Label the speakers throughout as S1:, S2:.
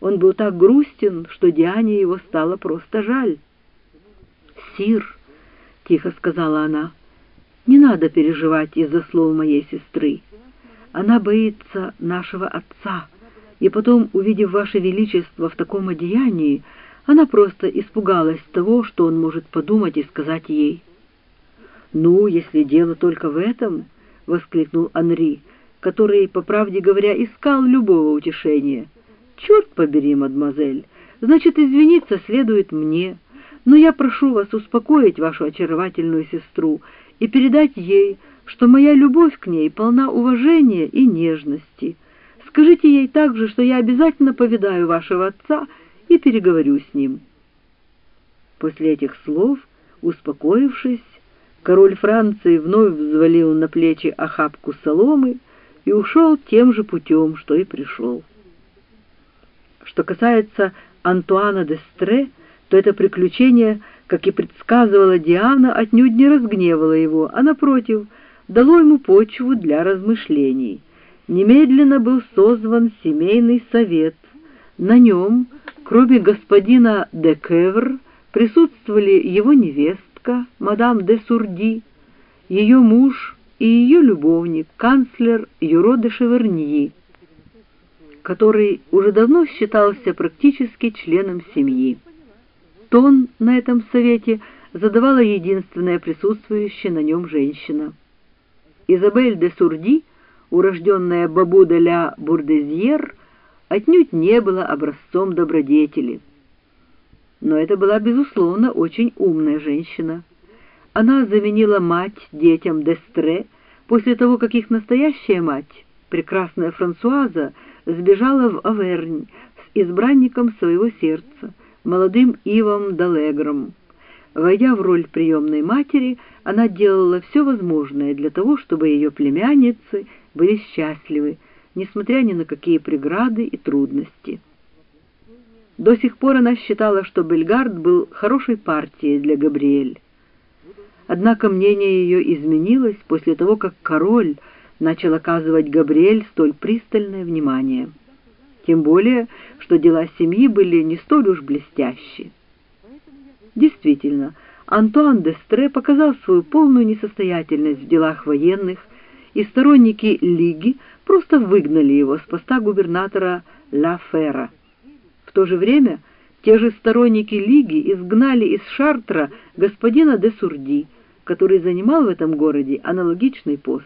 S1: Он был так грустен, что Диане его стало просто жаль. «Сир», — тихо сказала она, — «не надо переживать из-за слов моей сестры. Она боится нашего отца, и потом, увидев ваше величество в таком одеянии, она просто испугалась того, что он может подумать и сказать ей». «Ну, если дело только в этом», — воскликнул Анри, который, по правде говоря, искал любого утешения. «Черт побери, мадемуазель, значит, извиниться следует мне, но я прошу вас успокоить вашу очаровательную сестру и передать ей, что моя любовь к ней полна уважения и нежности. Скажите ей также, что я обязательно повидаю вашего отца и переговорю с ним». После этих слов, успокоившись, король Франции вновь взвалил на плечи охапку соломы и ушел тем же путем, что и пришел. Что касается Антуана д'Эстре, то это приключение, как и предсказывала Диана, отнюдь не разгневало его, а, напротив, дало ему почву для размышлений. Немедленно был созван семейный совет. На нем, кроме господина де Кевр, присутствовали его невестка, мадам де Сурди, ее муж и ее любовник, канцлер Юро де Шеверньи, который уже давно считался практически членом семьи. Тон на этом совете задавала единственная присутствующая на нем женщина. Изабель де Сурди, урожденная Бабу де ля Бурдезьер, отнюдь не была образцом добродетели. Но это была, безусловно, очень умная женщина. Она заменила мать детям д'Эстре после того, как их настоящая мать, прекрасная Франсуаза, сбежала в Авернь с избранником своего сердца, молодым Ивом д'Алегром. Войдя в роль приемной матери, она делала все возможное для того, чтобы ее племянницы были счастливы, несмотря ни на какие преграды и трудности. До сих пор она считала, что Бельгард был хорошей партией для Габриэль. Однако мнение ее изменилось после того, как король начал оказывать Габриэль столь пристальное внимание. Тем более, что дела семьи были не столь уж блестящие. Действительно, Антуан д'Эстре показал свою полную несостоятельность в делах военных, и сторонники Лиги просто выгнали его с поста губернатора Ла Фера. В то же время те же сторонники Лиги изгнали из Шартра господина де Сурди, который занимал в этом городе аналогичный пост.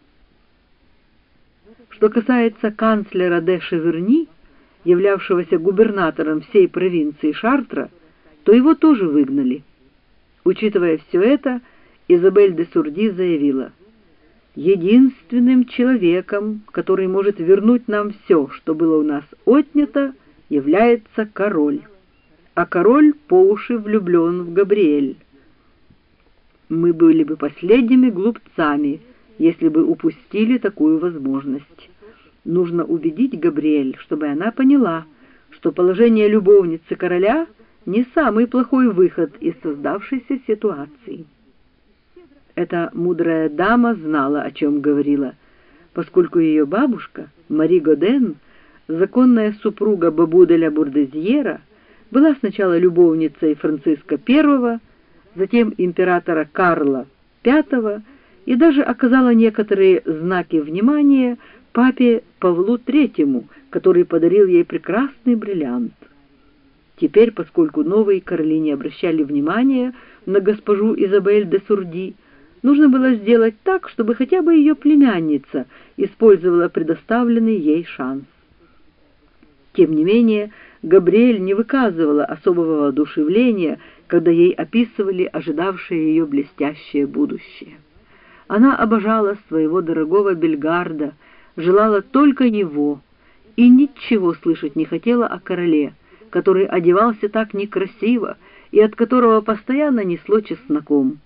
S1: Что касается канцлера де Шеверни, являвшегося губернатором всей провинции Шартра, то его тоже выгнали. Учитывая все это, Изабель де Сурди заявила: «Единственным человеком, который может вернуть нам все, что было у нас отнято, является король, а король по уши влюблен в Габриэль. Мы были бы последними глупцами, если бы упустили такую возможность. Нужно убедить Габриэль, чтобы она поняла, что положение любовницы короля не самый плохой выход из создавшейся ситуации». Эта мудрая дама знала, о чем говорила, поскольку ее бабушка, Мари Годен, законная супруга Бабу де ля Бурдезьера, была сначала любовницей Франциска I, затем императора Карла V и даже оказала некоторые знаки внимания папе Павлу III, который подарил ей прекрасный бриллиант. Теперь, поскольку новые короли не обращали внимания на госпожу Изабель де Сурди, нужно было сделать так, чтобы хотя бы ее племянница использовала предоставленный ей шанс. Тем не менее, Габриэль не выказывала особого воодушевления, когда ей описывали ожидавшее ее блестящее будущее. Она обожала своего дорогого Бельгарда, желала только его и ничего слышать не хотела о короле, который одевался так некрасиво и от которого постоянно несло чесноком.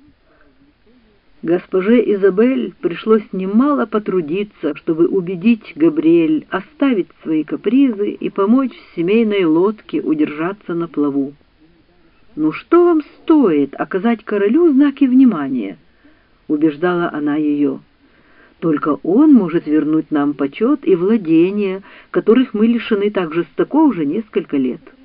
S1: Госпоже Изабель пришлось немало потрудиться, чтобы убедить Габриэль оставить свои капризы и помочь семейной лодке удержаться на плаву. «Ну что вам стоит оказать королю знаки внимания?» — убеждала она ее. Только он может вернуть нам почет и владения, которых мы лишены так жестоко уже несколько лет.